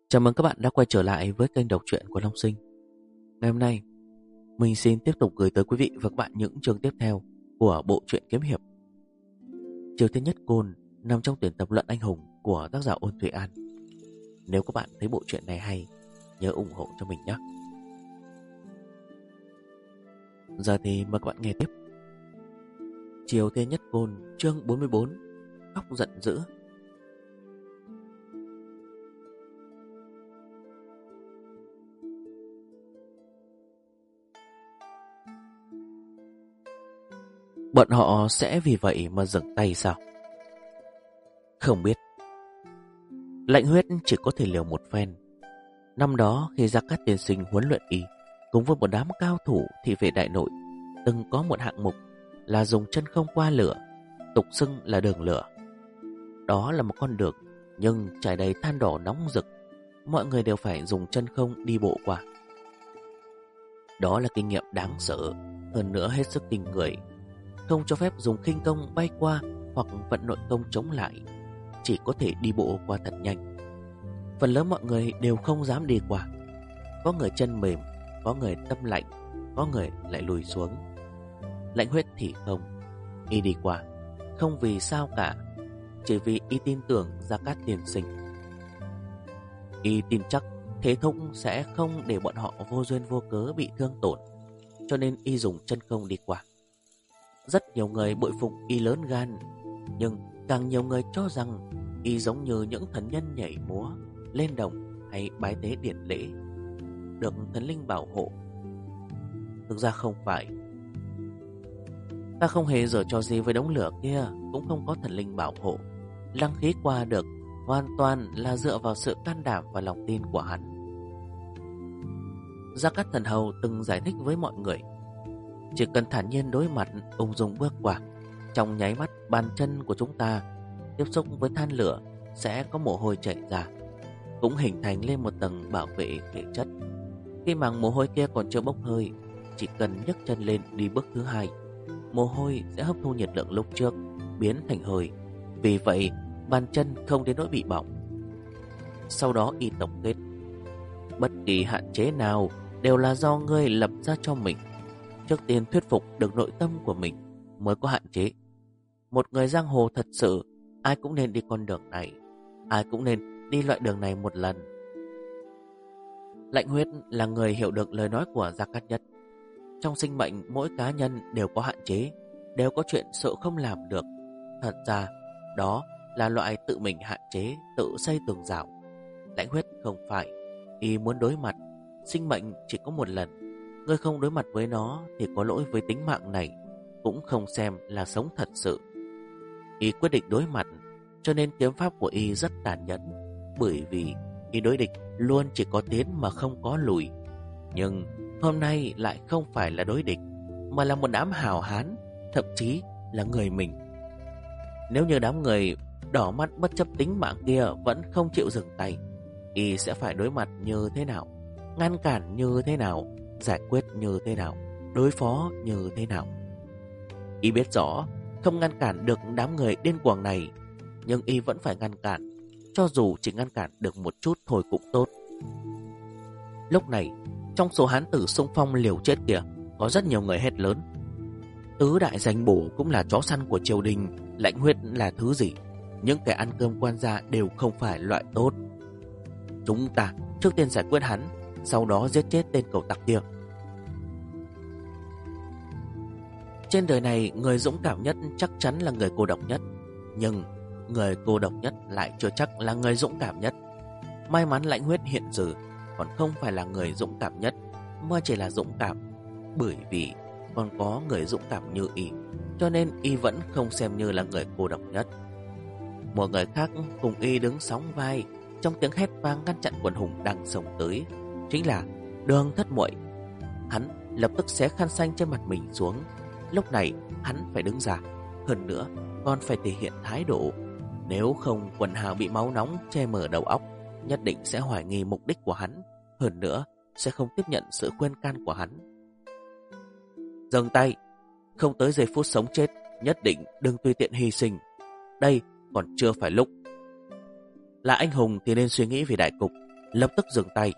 Chào mừng các bạn đã quay trở lại với kênh đọc truyện của Long Sinh. Ngày hôm nay, mình xin tiếp tục gửi tới quý vị và các bạn những chương tiếp theo của bộ truyện kiếm hiệp Triều Thiên Nhất Côn nằm trong tuyển tập Luận Anh Hùng của tác giả Ôn Thụy An. Nếu các bạn thấy bộ truyện này hay, nhớ ủng hộ cho mình nhé. Giờ thì mời các bạn nghe tiếp. Triều Thiên Nhất Côn chương 44, Khóc giận dữ. Bọn họ sẽ vì vậy mà dừng tay sao? Không biết. Lạnh huyết chỉ có thể liều một phen. Năm đó khi Gia Cát tiên sinh huấn luyện y cùng với một đám cao thủ thị vệ đại nội, từng có một hạng mục là dùng chân không qua lửa, tục xưng là đường lửa. Đó là một con đường nhưng trải đầy than đỏ nóng rực, mọi người đều phải dùng chân không đi bộ qua. Đó là kinh nghiệm đáng sợ, hơn nữa hết sức kinh người. Không cho phép dùng khinh công bay qua hoặc vận nội công chống lại, chỉ có thể đi bộ qua thật nhanh. Phần lớn mọi người đều không dám đi qua. Có người chân mềm, có người tâm lạnh, có người lại lùi xuống. Lạnh huyết thì không, y đi qua không vì sao cả, chỉ vì y tin tưởng Gia Cát tiên sinh. Y tin chắc thế thúc sẽ không để bọn họ vô duyên vô cớ bị thương tổn, cho nên y dùng chân không đi qua. Rất nhiều người bội phục y lớn gan, nhưng càng nhiều người cho rằng y giống như những thần nhân nhảy múa, lên đồng hay bái tế điển lễ, được thần linh bảo hộ. Thực ra không phải. Ta không hề giở trò gì với đống lửa kia, cũng không có thần linh bảo hộ. Lăng khí qua được hoàn toàn là dựa vào sự can đảm và lòng tin của hắn. Gia Cát thần hầu từng giải thích với mọi người, chỉ cần thản nhiên đối mặt, ung dung bước qua, trong nháy mắt bàn chân của chúng ta tiếp xúc với than lửa sẽ có mồ hôi chảy ra, cũng hình thành lên một tầng bảo vệ thể chất. Khi màng mồ hôi kia còn chưa bốc hơi, chỉ cần nhấc chân lên đi bước thứ hai, mồ hôi sẽ hấp thu nhiệt lượng lúc trước, biến thành hơi. Vì vậy bàn chân không đến nỗi bị bỏng. Sau đó y tổng kết, bất kỳ hạn chế nào đều là do ngươi lập ra cho mình. Trước tiên thuyết phục được nội tâm của mình mới có hạn chế. Một người giang hồ thật sự, ai cũng nên đi con đường này, ai cũng nên đi loại đường này một lần. Lạnh huyết là người hiểu được lời nói của Gia Cát nhất. Trong sinh mệnh mỗi cá nhân đều có hạn chế, đều có chuyện sợ không làm được. Thật ra đó là loại tự mình hạn chế, tự xây tường rào. Lạnh huyết không phải, y muốn đối mặt. Sinh mệnh chỉ có một lần, ngươi không đối mặt với nó thì có lỗi với tính mạng này, cũng không xem là sống thật sự. Y quyết định đối mặt, cho nên kiếm pháp của y rất tàn nhẫn, bởi vì y đối địch luôn chỉ có tiến mà không có lùi. Nhưng hôm nay lại không phải là đối địch, mà là một đám hào hán, thậm chí là người mình. Nếu như đám người đỏ mắt bất chấp tính mạng kia vẫn không chịu dừng tay, y sẽ phải đối mặt như thế nào, ngăn cản như thế nào, giải quyết như thế nào, đối phó như thế nào. Y biết rõ không ngăn cản được đám người điên cuồng này, nhưng y vẫn phải ngăn cản, cho dù chỉ ngăn cản được một chút thôi cũng tốt. Lúc này, trong số hán tử xung phong liều chết kia, có rất nhiều người hét lớn, tứ đại danh bổ cũng là chó săn của triều đình, Lạnh huyết là thứ gì? Những kẻ ăn cơm quan gia đều không phải loại tốt. Chúng ta trước tiên giải quyết hắn, sau đó giết chết tên cẩu tặc kia. Trên đời này, người dũng cảm nhất chắc chắn là người cô độc nhất, nhưng người cô độc nhất lại chưa chắc là người dũng cảm nhất. May mắn Lạnh huyết hiện giờ còn không phải là người dũng cảm nhất, mà chỉ là dũng cảm, bởi vì còn có người dũng cảm như y, cho nên y vẫn không xem như là người cô độc nhất. Một người khác cùng y đứng sóng vai, trong tiếng hét vang ngăn chặn quần hùng đang xông tới, chính là Đường Thất Muội. Hắn lập tức xé khăn xanh trên mặt mình xuống. Lúc này hắn phải đứng ra, hơn nữa còn phải thể hiện thái độ. Nếu không, quần hào bị máu nóng che mờ đầu óc, nhất định sẽ hoài nghi mục đích của hắn, hơn nữa sẽ không tiếp nhận sự khuyên can của hắn. Dừng tay, không tới giây phút sống chết, nhất định đừng tùy tiện hy sinh. Đây còn chưa phải lúc. Là anh hùng thì nên suy nghĩ về đại cục, lập tức dừng tay.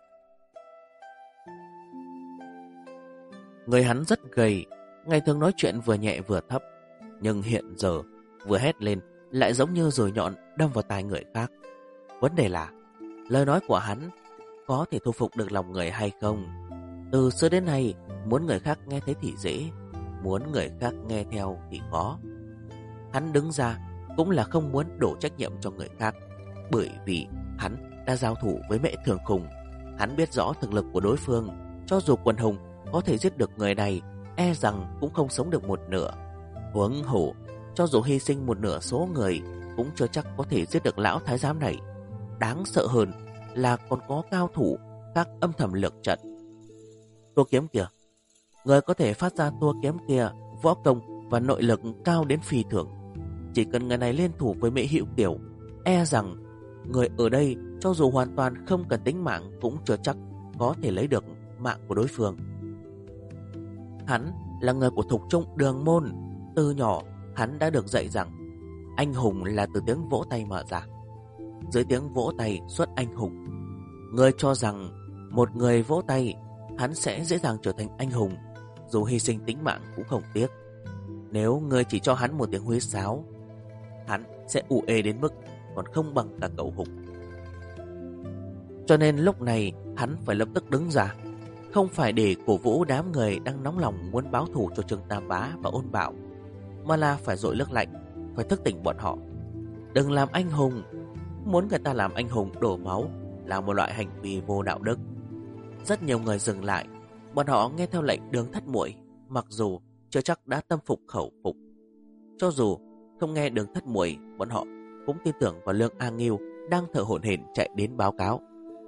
Người hắn rất gầy, ngày thường nói chuyện vừa nhẹ vừa thấp, nhưng hiện giờ vừa hét lên lại giống như dùi nhọn đâm vào tai người khác. Vấn đề là lời nói của hắn có thể thu phục được lòng người hay không? Từ xưa đến nay, muốn người khác nghe thấy thì dễ, muốn người khác nghe theo thì khó. Hắn đứng ra cũng là không muốn đổ trách nhiệm cho người khác, bởi vì hắn đã giao thủ với mẹ Thường Khùng. Hắn biết rõ thực lực của đối phương, cho dù Quần Hùng có thể giết được người này, e rằng cũng không sống được một nửa. Huống hồ, cho dù hy sinh một nửa số người, cũng chưa chắc có thể giết được lão thái giám này. Đáng sợ hơn là còn có cao thủ khác âm thầm lược trận. Tua kiếm kìa, người có thể phát ra tua kiếm kia võ công và nội lực cao đến phi thường. Chỉ cần người này liên thủ với Mễ Hữu Kiều, e rằng người ở đây cho dù hoàn toàn không cần tính mạng cũng chưa chắc có thể lấy được mạng của đối phương. Hắn là người của thục trung Đường Môn. Từ nhỏ hắn đã được dạy rằng anh hùng là từ tiếng vỗ tay mở ra. Dưới tiếng vỗ tay xuất anh hùng. Người cho rằng một người vỗ tay, hắn sẽ dễ dàng trở thành anh hùng, dù hy sinh tính mạng cũng không tiếc. Nếu người chỉ cho hắn một tiếng huýt sáo, hắn sẽ ù ê đến mức còn không bằng cả cậu hùng. Cho nên lúc này hắn phải lập tức đứng ra, không phải để cổ vũ đám người đang nóng lòng muốn báo thù cho Trương Tam Bá và Ôn Bảo, mà là phải dội nước lạnh, phải thức tỉnh bọn họ. Đừng làm anh hùng. Muốn người ta làm anh hùng đổ máu là một loại hành vi vô đạo đức. Rất nhiều người dừng lại, bọn họ nghe theo lệnh Đường Thất Muội, mặc dù chưa chắc đã tâm phục khẩu phục. Cho dù không nghe Đường Thất Muội, bọn họ cũng tin tưởng vào Lương A Nghiêu đang thở hổn hển chạy đến báo cáo.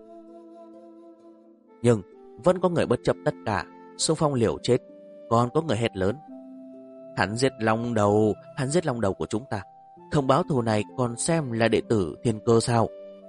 Nhưng vẫn có người bất chấp tất cả, xung phong liều chết. Còn có người hét lớn: hắn giết long đầu của chúng ta, không báo thù này còn xem là đệ tử Thiên Cơ sao?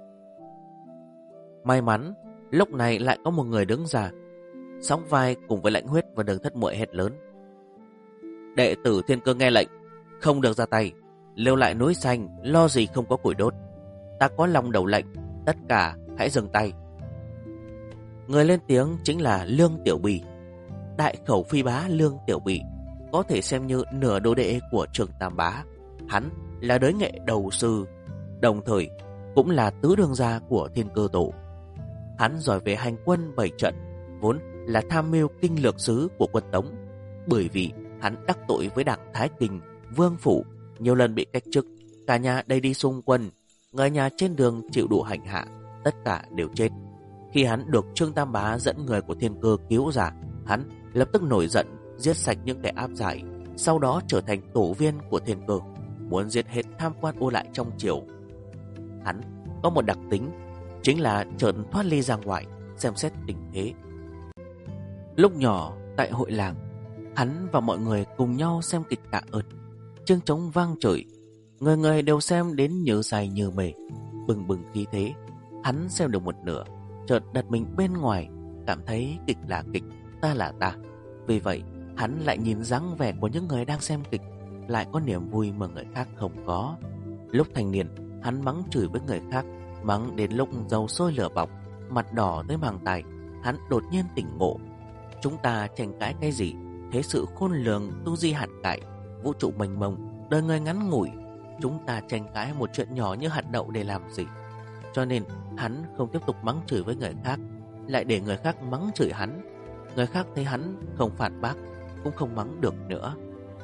May mắn lúc này lại có một người đứng ra, sóng vai cùng với Lãnh Huyết và Đường Thất Muội hét lớn: đệ tử Thiên Cơ nghe lệnh, không được ra tay, lưu lại núi xanh, lo gì không có củi đốt. Ta có long đầu lệnh, tất cả hãy dừng tay. Người lên tiếng chính là Lương Tiểu Bì. Đại khẩu phi bá Lương Tiểu Bì có thể xem như nửa đồ đệ của Trương Tam Bá. Hắn là đới nghệ đầu sư, đồng thời cũng là tứ đương gia của Thiên Cơ Tổ. Hắn giỏi về hành quân bảy trận, vốn là tham mưu kinh lược sứ của quân Tống. Bởi vì hắn đắc tội với đảng Thái Kinh, Vương Phủ, nhiều lần bị cách chức, cả nhà đầy đi xung quân, người nhà trên đường chịu đủ hành hạ, tất cả đều chết. Khi hắn được Trương Tam Bá dẫn người của Thiên Cơ cứu ra, hắn lập tức nổi giận, giết sạch những kẻ áp giải, sau đó trở thành tổ viên của Thiên Cơ, muốn giết hết tham quan ô lại trong triều. Hắn có một đặc tính, chính là chợt thoát ly ra ngoài, xem xét tình thế. Lúc nhỏ tại hội làng, hắn và mọi người cùng nhau xem kịch Tạ Ơn. Chương trống vang trời, người người đều xem đến như say như mê, bừng bừng khí thế. Hắn xem được một nửa, chợt đặt mình bên ngoài, cảm thấy kịch là kịch, ta là ta. Vì vậy, hắn lại nhìn dáng vẻ của những người đang xem kịch, lại có niềm vui mà người khác không có. Lúc thành niên, hắn mắng chửi với người khác, mắng đến lúc dầu sôi lửa bỏng, mặt đỏ tới màng tai, hắn đột nhiên tỉnh ngộ. Chúng ta tranh cãi cái gì? Thế sự khôn lường, tu di hạt cải, vũ trụ mênh mông, đời người ngắn ngủi. Chúng ta tranh cãi một chuyện nhỏ như hạt đậu để làm gì? Cho nên hắn không tiếp tục mắng chửi với người khác, lại để người khác mắng chửi hắn. Người khác thấy hắn không phản bác, cũng không mắng được nữa.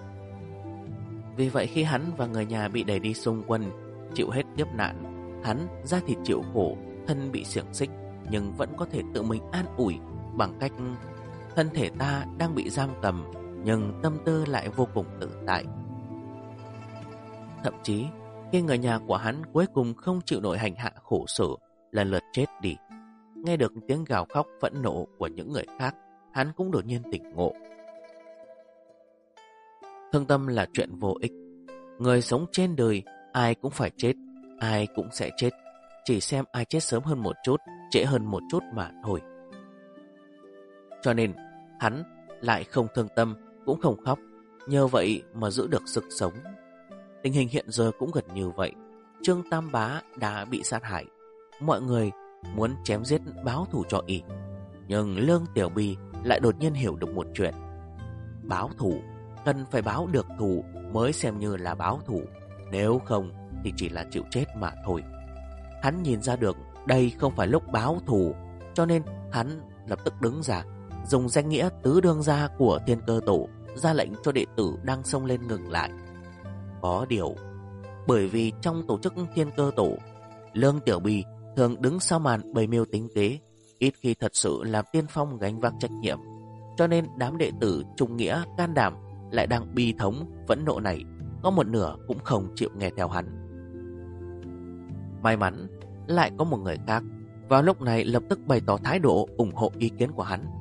Vì vậy khi hắn và người nhà bị đẩy đi xung quân, chịu hết kiếp nạn, hắn da thịt chịu khổ, thân bị xiềng xích, nhưng vẫn có thể tự mình an ủi bằng cách thân thể ta đang bị giam cầm, nhưng tâm tư lại vô cùng tự tại. Thậm chí khi người nhà của hắn cuối cùng không chịu nổi hành hạ khổ sở, lần lượt chết đi, nghe được tiếng gào khóc phẫn nộ của những người khác, hắn cũng đột nhiên tỉnh ngộ. Thương tâm là chuyện vô ích. Người sống trên đời, ai cũng phải chết, ai cũng sẽ chết, chỉ xem ai chết sớm hơn một chút, trễ hơn một chút mà thôi. Cho nên hắn lại không thương tâm, cũng không khóc, nhờ vậy mà giữ được sức sống. Tình hình hiện giờ cũng gần như vậy. Trương Tam Bá đã bị sát hại, mọi người muốn chém giết báo thù cho y. Nhưng Lương Tiểu Bì lại đột nhiên hiểu được một chuyện. Báo thù, cần phải báo được thù mới xem như là báo thù, nếu không thì chỉ là chịu chết mà thôi. Hắn nhìn ra được đây không phải lúc báo thù, cho nên hắn lập tức đứng ra, dùng danh nghĩa tứ đương gia của Thiên Cơ Tổ ra lệnh cho đệ tử đang xông lên ngừng lại. Có điều, bởi vì trong tổ chức Thiên Cơ Tổ, Lương Tiểu Bì thường đứng sau màn bày mưu tính kế, ít khi thật sự làm tiên phong gánh vác trách nhiệm, cho nên đám đệ tử trung nghĩa can đảm lại đang bi thống phẫn nộ này, có một nửa cũng không chịu nghe theo hắn. May mắn lại có một người khác vào lúc này lập tức bày tỏ thái độ ủng hộ ý kiến của hắn.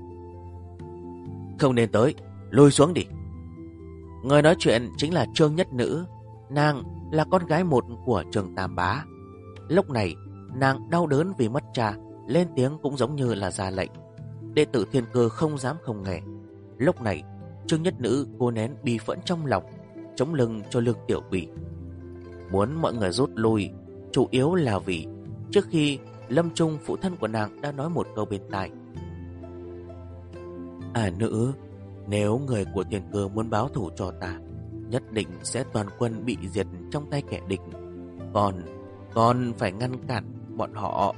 Không nên tới, lùi xuống đi. Người nói chuyện chính là Trương Nhất Nữ. Nàng là con gái một của Trương Tam Bá. Lúc này nàng đau đớn vì mất cha, lên tiếng cũng giống như là ra lệnh. Đệ tử Thiên Cơ không dám không nghe. Lúc này Trương Nhất Nữ cố nén bi phẫn trong lòng, chống lưng cho Lương Tiểu Bì. Muốn mọi người rút lui chủ yếu là vì trước khi lâm chung, phụ thân của nàng đã nói một câu bên tai. Nữ, nếu người của Thiên Cơ muốn báo thù cho ta, nhất định sẽ toàn quân bị diệt trong tay kẻ địch. Còn phải ngăn cản bọn họ.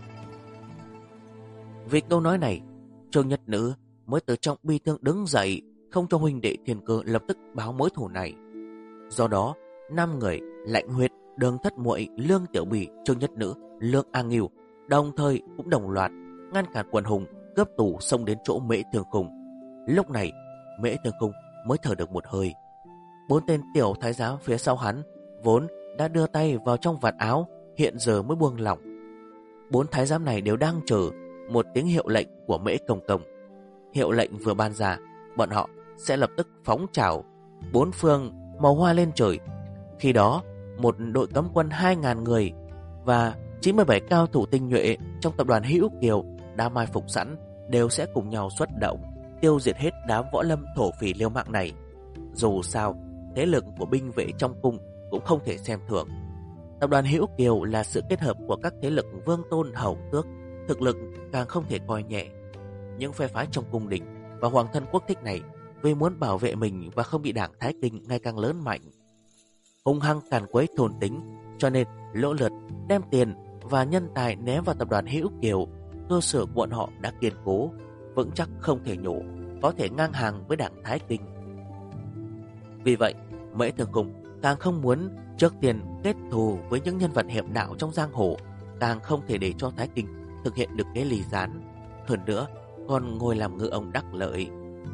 Vì câu nói này, Trương Nhất Nữ mới từ trong bi thương đứng dậy, không cho huynh đệ Thiên Cơ lập tức báo mối thù này. Do đó, 5 người Lạnh Huyết, Đường Thất Muội, Lương Tiểu Bì, Trương Nhất Nữ, Lương A Ngưu đồng thời cũng đồng loạt ngăn cản quần hùng cướp tù xông đến chỗ Mễ Thương Khung. Lúc này Mễ Thương Khung mới thở được một hơi. 4 tên tiểu thái giám phía sau hắn vốn đã đưa tay vào trong vạt áo, hiện giờ mới buông lỏng. 4 thái giám này đều đang chờ một tiếng hiệu lệnh của Mễ Công Công. Hiệu lệnh vừa ban ra, bọn họ sẽ lập tức phóng trào, 4 phương màu hoa lên trời. Khi đó, một đội cấm quân 2.000 người và 97 cao thủ tinh nhuệ trong tập đoàn Hữu Kiều đã mai phục sẵn đều sẽ cùng nhau xuất động, tiêu diệt hết đám võ lâm thổ phỉ liêu mạng này. Dù sao, thế lực của binh vệ trong cung cũng không thể xem thường. Tập đoàn Hữu Kiều là sự kết hợp của các thế lực vương tôn hầu tước, thực lực càng không thể coi nhẹ. Những phe phái trong cung đình và hoàng thân quốc thích này vì muốn bảo vệ mình và không bị đảng Thái Kinh ngày càng lớn mạnh, hung hăng càn quấy thôn tính, cho nên lỗ lượt đem tiền và nhân tài ném vào tập đoàn Hữu Kiều. Cơ sở của bọn họ đã kiên cố, vững chắc không thể nhổ, có thể ngang hàng với đảng Thái Kinh. Vì vậy, Mễ Thương Khung càng không muốn trước tiên kết thù với những nhân vật hiểm đạo trong giang hồ, càng không thể để cho Thái Kinh thực hiện được cái ly gián. Hơn nữa, còn ngồi làm ngựa ông đắc lợi.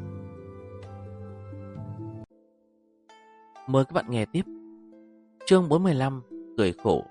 Mời các bạn nghe tiếp chương 45, cười khổ.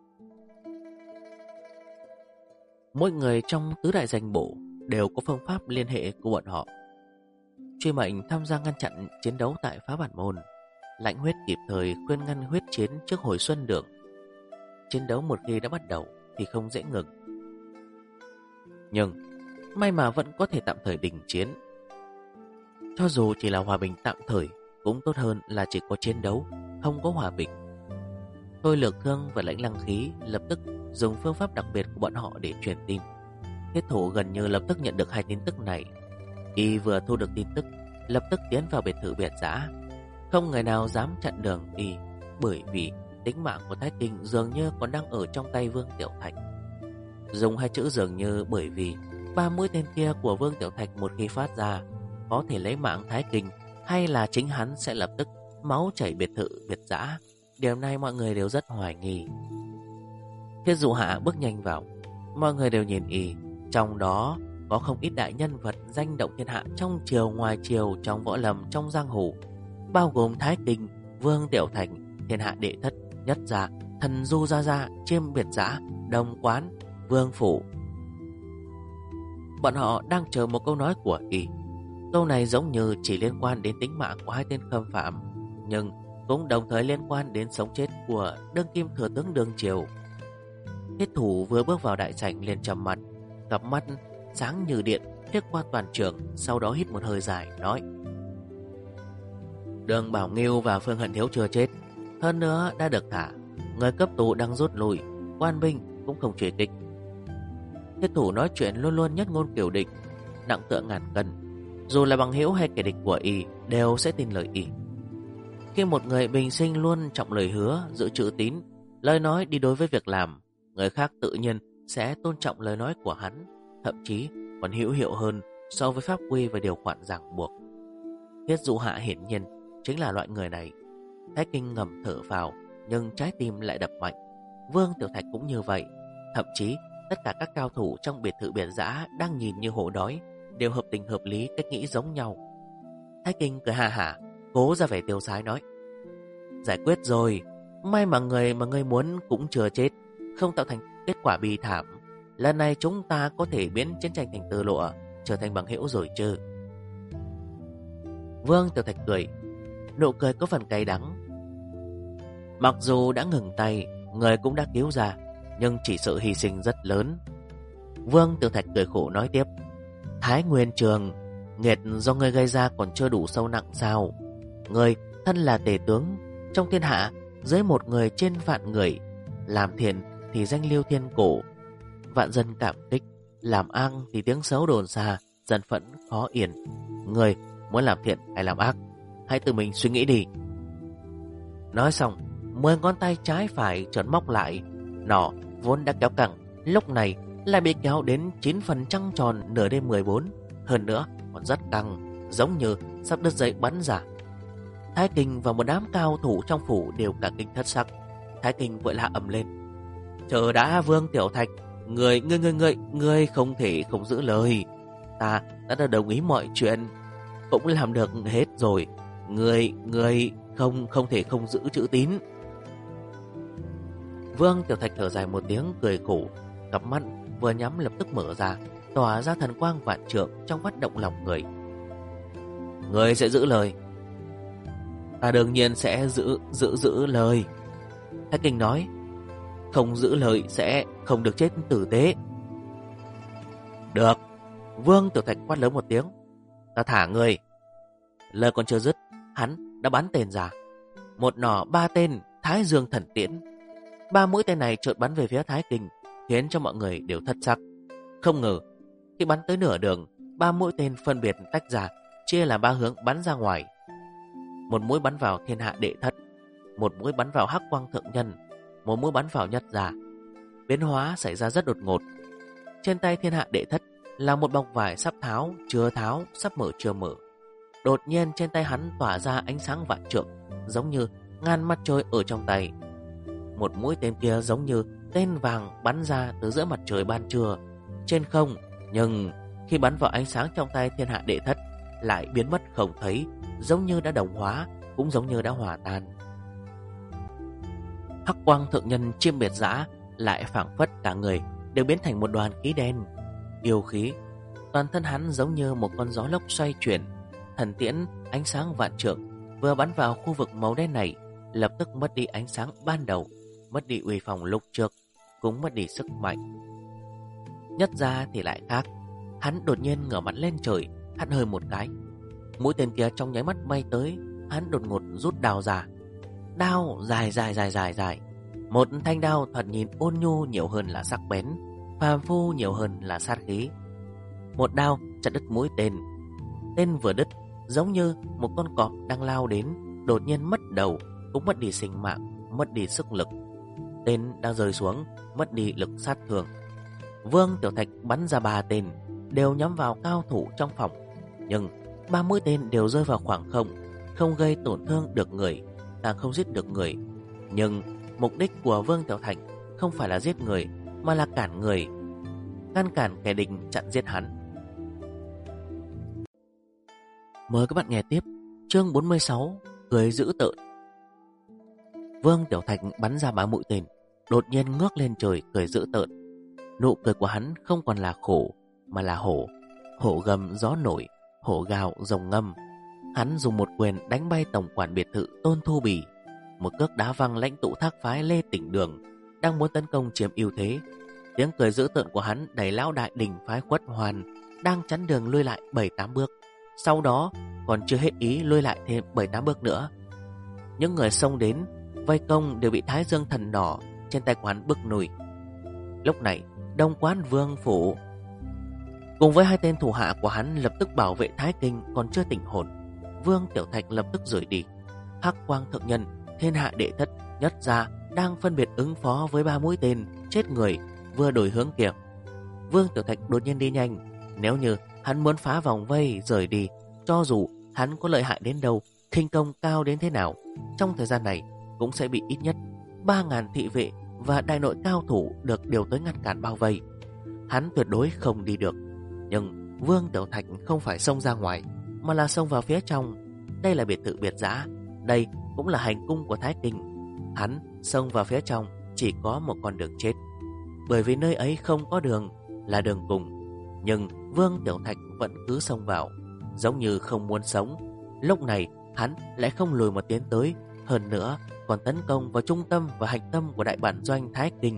Mỗi người trong tứ đại danh bổ đều có phương pháp liên hệ của bọn họ. Truy Mệnh tham gia ngăn chặn chiến đấu tại Phá Bản Môn. Lãnh Huyết kịp thời khuyên ngăn huyết chiến trước Hồi Xuân Đường. Chiến đấu một khi đã bắt đầu thì không dễ ngừng, nhưng may mà vẫn có thể tạm thời đình chiến. Cho dù chỉ là hòa bình tạm thời cũng tốt hơn là chỉ có chiến đấu không có hòa bình. Thôi Lược Thương và Lãnh Lăng Khí lập tức dùng phương pháp đặc biệt của bọn họ để truyền tin. Thiết thủ gần như lập tức nhận được 2 tin tức này. Y vừa thu được tin tức, lập tức tiến vào biệt thự Biệt Dã. Không người nào dám chặn đường Y, bởi vì tính mạng của Thái Kinh dường như còn đang ở trong tay Vương Tiểu Thạch. Dùng 2 chữ dường như bởi vì 3 mũi tên kia của Vương Tiểu Thạch một khi phát ra có thể lấy mạng Thái Kinh, hay là chính hắn sẽ lập tức máu chảy biệt thự Biệt Dã. Điều này mọi người đều rất hoài nghi. Thiết Dụ Hạ bước nhanh vào, mọi người đều nhìn Y. Trong đó có không ít đại nhân vật danh động thiên hạ trong triều ngoài triều, trong võ lâm, trong giang hồ, bao gồm Thái Kinh, Vương Tiểu Thành, Thiên Hạ Đệ Thất, Nhất Gia, Thần Du Gia Gia, Chiêm Biệt Dã, Đồng Quán, Vương Phủ. Bọn họ đang chờ một câu nói của Y. Câu này giống như chỉ liên quan đến tính mạng của 2 tên khâm phạm, nhưng cũng đồng thời liên quan đến sống chết của đương kim thừa tướng đương triều. Thiết thủ vừa bước vào đại sảnh liền trầm mặt, cặp mắt sáng như điện liếc qua toàn trường, sau đó hít một hơi dài nói: Đường Bảo Nghiêu và Phương Hận Thiếu chưa chết, hơn nữa đã được thả. Người cấp tù đang rút lui, quan binh cũng không truy kích. Thiết thủ nói chuyện luôn luôn nhất ngôn cửu địch, nặng tựa ngàn cân. Dù là bằng hữu hay kẻ địch của y đều sẽ tin lời y. Khi một người bình sinh luôn trọng lời hứa, giữ chữ tín, lời nói đi đối với việc làm, người khác tự nhiên sẽ tôn trọng lời nói của hắn, thậm chí còn hữu hiệu hơn so với pháp quy và điều khoản ràng buộc. Thiết Dụ Hạ hiển nhiên chính là loại người này. Thái Kinh ngầm thở phào, nhưng trái tim lại đập mạnh. Vương Tiểu Thạch cũng như vậy. Thậm chí tất cả các cao thủ trong biệt thự biển dã đang nhìn như hổ đói đều hợp tình hợp lý, cách nghĩ giống nhau. Thái Kinh cười hà hả, cố ra vẻ tiêu sái nói: giải quyết rồi, may mà người muốn cũng chưa chết, không tạo thành kết quả bi thảm. Lần này chúng ta có thể biến chiến tranh thành tơ lụa, trở thành bằng hữu rồi chứ? Vương Tiểu Thạch cười, nụ cười có phần cay đắng. Mặc dù đã ngừng tay, người cũng đã cứu ra, nhưng chỉ sự hy sinh rất lớn. Vương Tiểu Thạch cười khổ nói tiếp: Thái Nguyên Trường, nghiệt do ngươi gây ra còn chưa đủ sâu nặng sao? Ngươi thân là tể tướng trong thiên hạ, dưới một người trên vạn người, làm thiện thì danh lưu thiên cổ, vạn dân cảm kích, làm ác thì tiếng xấu đồn xa, dân phẫn khó yên. Ngươi muốn làm thiện hay làm ác, hãy tự mình suy nghĩ đi. Nói xong, 10 ngón tay trái phải tròn móc lại, nỏ vốn đã kéo căng, lúc này lại bị kéo đến 9 phần trăng tròn nửa đêm 14, hơn nữa còn rất căng, giống như sắp đứt dây bắn ra. Thái Kinh và một đám cao thủ trong phủ đều cả kinh thất sắc. Thái Kinh vội la ầm lên: chờ đã Vương Tiểu Thạch, ngươi không thể không giữ lời. Ta đã đồng ý mọi chuyện, cũng làm được hết rồi. Ngươi không thể không giữ chữ tín. Vương Tiểu Thạch thở dài một tiếng cười khổ, cặp mắt vừa nhắm lập tức mở ra, tỏa ra thần quang vạn trượng trong vắt động lòng người. Ngươi sẽ giữ lời. Ta đương nhiên sẽ giữ lời. Thái Kinh nói: không giữ lời sẽ không được chết tử tế. Được. Vương Tiểu Thạch quát lớn một tiếng: ta thả ngươi. Lời còn chưa dứt, hắn đã bắn tên ra. Một nỏ 3 tên Thái Dương Thần Tiễn. 3 mũi tên này chợt bắn về phía Thái Kinh, khiến cho mọi người đều thất sắc. Không ngờ khi bắn tới nửa đường, 3 mũi tên phân biệt tách ra, chia làm 3 hướng bắn ra ngoài. Một mũi bắn vào Thiên Hạ Đệ Thất, một mũi bắn vào Hắc Quang Thượng Nhân, một mũi bắn vào Nhất Gia. Biến hóa xảy ra rất đột ngột. Trên tay Thiên Hạ Đệ Thất là một bọc vải sắp tháo, chưa tháo, sắp mở chưa mở. Đột nhiên trên tay hắn tỏa ra ánh sáng vạn trượng, giống như ngàn mặt trời ở trong tay. Một mũi tên kia giống như tên vàng bắn ra từ giữa mặt trời ban trưa trên không, nhưng khi bắn vào ánh sáng trong tay Thiên Hạ Đệ Thất lại biến mất không thấy, giống như đã đồng hóa, cũng giống như đã hòa tan. Hắc Quang Thượng Nhân chiêm biệt dã lại phảng phất cả người đều biến thành một đoàn khí đen, yêu khí. Toàn thân hắn giống như một con gió lốc xoay chuyển. Thần tiễn ánh sáng vạn trượng vừa bắn vào khu vực màu đen này, lập tức mất đi ánh sáng ban đầu, mất đi uy phong lúc trước, cũng mất đi sức mạnh. Nhất Gia thì lại khác. Hắn đột nhiên ngửa mặt lên trời, hắt hơi một cái. Mũi tên kia trong nháy mắt bay tới, hắn đột ngột rút đao ra. Đao dài. Một thanh đao thoạt nhìn ôn nhu nhiều hơn là sắc bén, phàm phu nhiều hơn là sát khí. Một đao chặt đứt mũi tên. Tên vừa đứt, giống như một con cọp đang lao đến, đột nhiên mất đầu, cũng mất đi sinh mạng, mất đi sức lực. Tên đang rơi xuống, mất đi lực sát thương. Vương Tiểu Thạch bắn ra 3 tên, đều nhắm vào cao thủ trong phòng, nhưng 3 mũi tên đều rơi vào khoảng không, không gây tổn thương được người, càng không giết được người. Nhưng mục đích của Vương Tiểu Thạch không phải là giết người, mà là cản người, ngăn cản kẻ địch chặn giết hắn. Mời các bạn nghe tiếp chương 46, cười dữ tợn. Vương Tiểu Thạch bắn ra 3 mũi tên, đột nhiên ngước lên trời cười dữ tợn. Nụ cười của hắn không còn là khổ, mà là hổ. Hổ gầm gió nổi, hổ gào rồng ngâm. Hắn dùng một quyền đánh bay tổng quản biệt thự Tôn Thu Bì, một cước đá văng lãnh tụ thác phái Lê Tỉnh Đường đang muốn tấn công chiếm ưu thế. Tiếng cười dữ tợn của hắn đẩy lão đại đình phái Khuất Hoàn đang chắn đường lui lại 7-8 bước. Sau đó còn chưa hết ý lui lại thêm 7-8 bước nữa. Những người xông đến vây công đều bị Thái Dương Thần Đỏ trên tay của hắn bức lùi. Lúc này Đông Quán Vương phủ. Cùng với hai tên thủ hạ của hắn lập tức bảo vệ Thái Kinh còn chưa tỉnh hồn, Vương Tiểu Thạch lập tức rời đi. Hắc Quang Thượng Nhân, Thiên Hạ Đệ Thất, Nhất Gia đang phân biệt ứng phó với 3 mũi tên chết người vừa đổi hướng kia. Vương Tiểu Thạch đột nhiên đi nhanh, nếu như hắn muốn phá vòng vây rời đi, cho dù hắn có lợi hại đến đâu, khinh công cao đến thế nào, trong thời gian này cũng sẽ bị ít nhất 3.000 thị vệ và đại nội cao thủ được điều tới ngăn cản bao vây. Hắn tuyệt đối không đi được. Nhưng Vương Tiểu Thạch không phải xông ra ngoài, mà là xông vào phía trong. Đây là biệt thự biệt dã, đây cũng là hành cung của Thái Kinh. Hắn xông vào phía trong chỉ có một con đường chết, bởi vì nơi ấy không có đường, là đường cùng. Nhưng Vương Tiểu Thạch vẫn cứ xông vào, giống như không muốn sống. Lúc này hắn lại không lùi một tiến tới, hơn nữa còn tấn công vào trung tâm và hạch tâm của đại bản doanh Thái Kinh.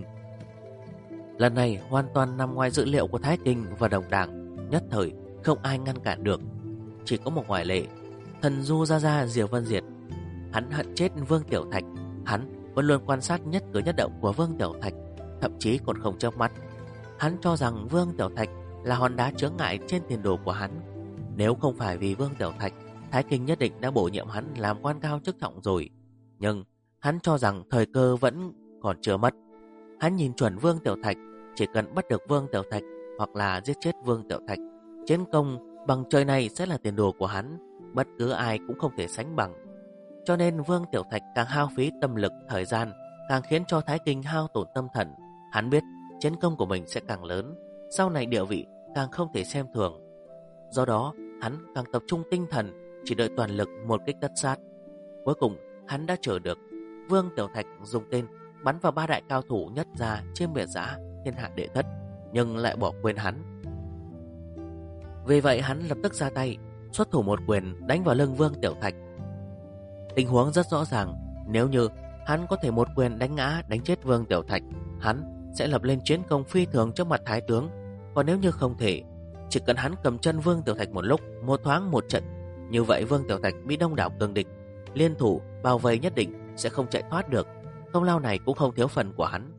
Lần này hoàn toàn nằm ngoài dữ liệu của Thái Kinh và đồng đảng, nhất thời không ai ngăn cản được. Chỉ có một ngoại lệ, thần du gia Diệp Vân Diệt. Hắn hận chết Vương Tiểu Thạch, hắn vẫn luôn quan sát nhất cử nhất động của Vương Tiểu Thạch, thậm chí còn không chớp mắt. Hắn cho rằng Vương Tiểu Thạch là hòn đá chướng ngại trên tiền đồ của hắn. Nếu không phải vì Vương Tiểu Thạch, Thái Kinh nhất định đã bổ nhiệm hắn làm quan cao chức trọng rồi. Nhưng hắn cho rằng thời cơ vẫn còn chưa mất. Hắn nhìn chuẩn Vương Tiểu Thạch, chỉ cần bắt được Vương Tiểu Thạch hoặc là giết chết Vương Tiểu Thạch, chiến công bằng trời này sẽ là tiền đồ của hắn, bất cứ ai cũng không thể sánh bằng. Cho nên Vương Tiểu Thạch càng hao phí tâm lực, thời gian, càng khiến cho Thái Kinh hao tổn tâm thần. Hắn biết chiến công của mình sẽ càng lớn, sau này địa vị càng không thể xem thường. Do đó hắn càng tập trung tinh thần, chỉ đợi toàn lực một kích tất sát. Cuối cùng hắn đã chờ được. Vương Tiểu Thạch dùng tên bắn vào 3 đại cao thủ Nhất Gia, Chiêm Biệt Giã, Thiên Hạ Đệ Thất, nhưng lại bỏ quên hắn. Vì vậy hắn lập tức ra tay, xuất thủ một quyền đánh vào lưng Vương Tiểu Thạch. Tình huống rất rõ ràng, nếu như hắn có thể một quyền đánh ngã, đánh chết Vương Tiểu Thạch, hắn sẽ lập lên chiến công phi thường trước mặt Thái tướng. Còn nếu như không thể, chỉ cần hắn cầm chân Vương Tiểu Thạch một lúc, một thoáng một trận, như vậy Vương Tiểu Thạch bị đông đảo cường địch liên thủ bao vây nhất định sẽ không chạy thoát được. Công lao này cũng không thiếu phần của hắn.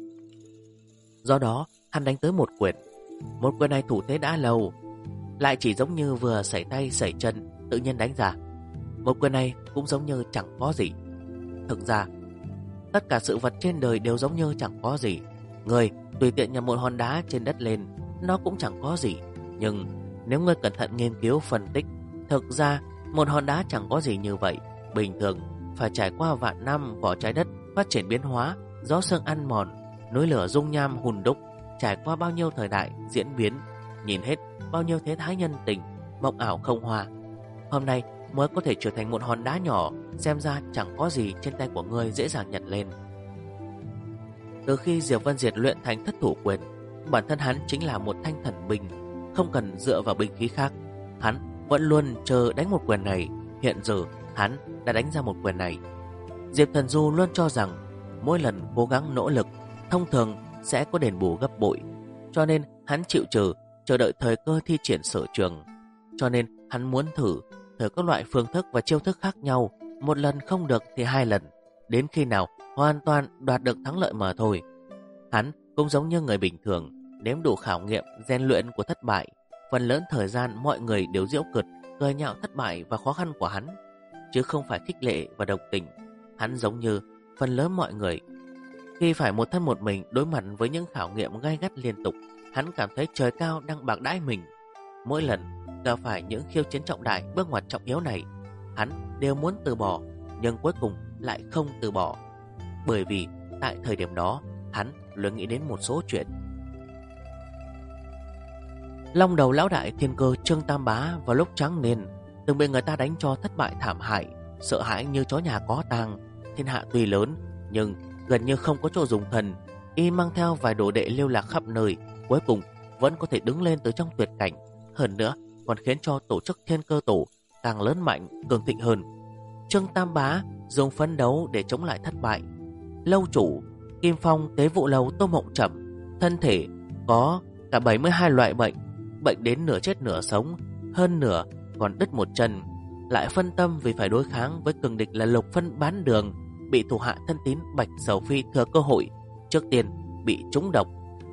Do đó hắn đánh tới một quyền. Một quyền này thủ thế đã lâu, lại chỉ giống như vừa sẩy tay sẩy chân tự nhiên đánh ra. Một quyền này cũng giống như chẳng có gì. Thực ra tất cả sự vật trên đời đều giống như chẳng có gì. Người tùy tiện nhặt một hòn đá trên đất lên, nó cũng chẳng có gì. Nhưng nếu ngươi cẩn thận nghiên cứu phân tích, thực ra một hòn đá chẳng có gì như vậy. Bình thường phải trải qua vạn năm vỏ trái đất phát triển biến hóa, gió sương ăn mòn, núi lửa dung nham hùn đúc, trải qua bao nhiêu thời đại diễn biến, nhìn hết bao nhiêu thế thái nhân tình, mộng ảo không hoa, hôm nay mới có thể trở thành một hòn đá nhỏ, xem ra chẳng có gì trên tay của ngươi dễ dàng nhặt lên. Từ khi Diệp Vân Diệt luyện thành thất thủ quyền, bản thân hắn chính là một thanh thần binh, không cần dựa vào binh khí khác. Hắn vẫn luôn chờ đánh một quyền này. Hiện giờ hắn đã đánh ra một quyền này. Diệp Thần Du luôn cho rằng mỗi lần cố gắng nỗ lực thông thường sẽ có đền bù gấp bội, cho nên hắn chịu chờ đợi thời cơ thi triển sở trường. Cho nên hắn muốn thử các loại phương thức và chiêu thức khác nhau, một lần không được thì 2 lần, đến khi nào hoàn toàn đoạt được thắng lợi mà thôi. Hắn cũng giống như người bình thường, nếm đủ khảo nghiệm rèn luyện của thất bại. Phần lớn thời gian mọi người đều giễu cợt, cười nhạo thất bại và khó khăn của hắn, chứ không phải khích lệ và đồng tình. Hắn giống như phần lớn mọi người, khi phải một thân một mình đối mặt với những khảo nghiệm gay gắt liên tục, hắn cảm thấy trời cao đang bạc đãi mình. Mỗi lần gặp phải những khiêu chiến trọng đại, bước ngoặt trọng yếu này, hắn đều muốn từ bỏ, nhưng cuối cùng lại không từ bỏ. Bởi vì tại thời điểm đó, hắn luôn nghĩ đến một số chuyện. Long đầu lão đại thiên cơ Trương Tam Bá vào lúc trắng niên từng bị người ta đánh cho thất bại thảm hại, sợ hãi như chó nhà có tang. Thiên hạ tuy lớn nhưng gần như không có chỗ dùng thần, y mang theo vài đồ đệ lưu lạc khắp nơi, cuối cùng vẫn có thể đứng lên từ trong tuyệt cảnh. Hơn nữa còn khiến cho tổ chức Thiên Cơ Tổ càng lớn mạnh, cường thịnh hơn. Trương Tam Bá dùng phấn đấu để chống lại thất bại. Lâu chủ Kim Phong tế vụ lầu Tô Mộng Trầm, thân thể có cả 72 loại bệnh, bệnh đến nửa chết nửa sống, hơn nửa còn đứt một chân, lại phân tâm vì phải đối kháng với cường địch là Lục Phân Bán Đường, bị thủ hạ thân tín Bạch Sầu Phi thừa cơ hội, trước tiên bị trúng độc,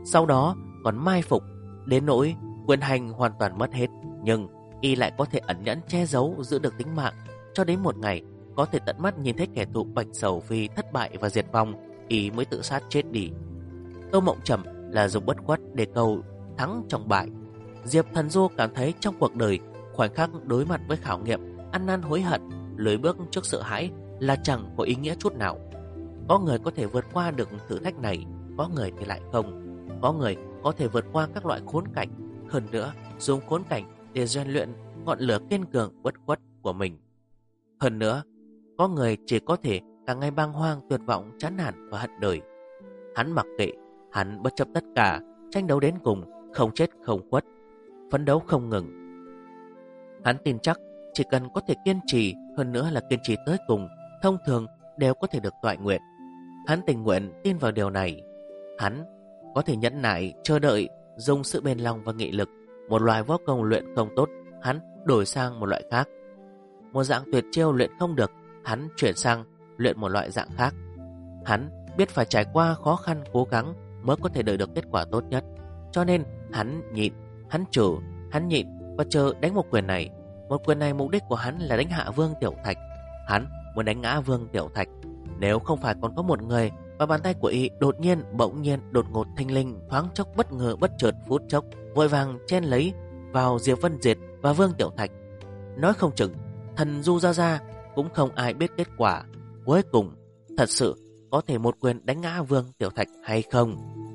sau đó còn mai phục, đến nỗi quyền hành hoàn toàn mất hết. Nhưng y lại có thể ẩn nhẫn che giấu, giữ được tính mạng, cho đến một ngày có thể tận mắt nhìn thấy kẻ thù Bạch Sầu Phi thất bại và diệt vong, y mới tự sát chết đi. Tô Mộng Trầm là dùng bất khuất để cầu thắng trong bại. Diệp Thần Du cảm thấy trong cuộc đời, khoảnh khắc đối mặt với khảo nghiệm, ăn năn hối hận, lùi bước trước sợ hãi là chẳng có ý nghĩa chút nào. Có người có thể vượt qua được thử thách này, có người thì lại không. Có người có thể vượt qua các loại khốn cảnh, hơn nữa dùng khốn cảnh để rèn luyện ngọn lửa kiên cường bất khuất của mình. Hơn nữa, có người chỉ có thể cả ngày bàng hoàng, tuyệt vọng, chán nản và hận đời. Hắn mặc kệ, hắn bất chấp tất cả, tranh đấu đến cùng, không chết không khuất, phấn đấu không ngừng. Hắn tin chắc chỉ cần có thể kiên trì, hơn nữa là kiên trì tới cùng, thông thường đều có thể được toại nguyện. Hắn tình nguyện tin vào điều này. Hắn có thể nhẫn nại, chờ đợi, dùng sự bền lòng và nghị lực. Một loại võ công luyện không tốt, hắn đổi sang một loại khác. Một dạng tuyệt chiêu luyện không được, hắn chuyển sang luyện một loại dạng khác. Hắn biết phải trải qua khó khăn cố gắng mới có thể đợi được kết quả tốt nhất. Cho nên hắn nhịn, hắn chờ, hắn nhịn và chờ đánh một quyền này. Một quyền này mục đích của hắn là đánh hạ Vương Tiểu Thạch. Hắn muốn đánh ngã Vương Tiểu Thạch. Nếu không phải còn có một người, và bàn tay của y đột nhiên, bỗng nhiên, đột ngột, thình lình, thoáng chốc, bất ngờ, bất chợt, phút chốc, vội vàng chen lấy vào Diệp Vân Diệt và Vương Tiểu Thạch. Nói không chừng Thần Du ra cũng không ai biết kết quả cuối cùng thật sự có thể một quyền đánh ngã Vương Tiểu Thạch hay không.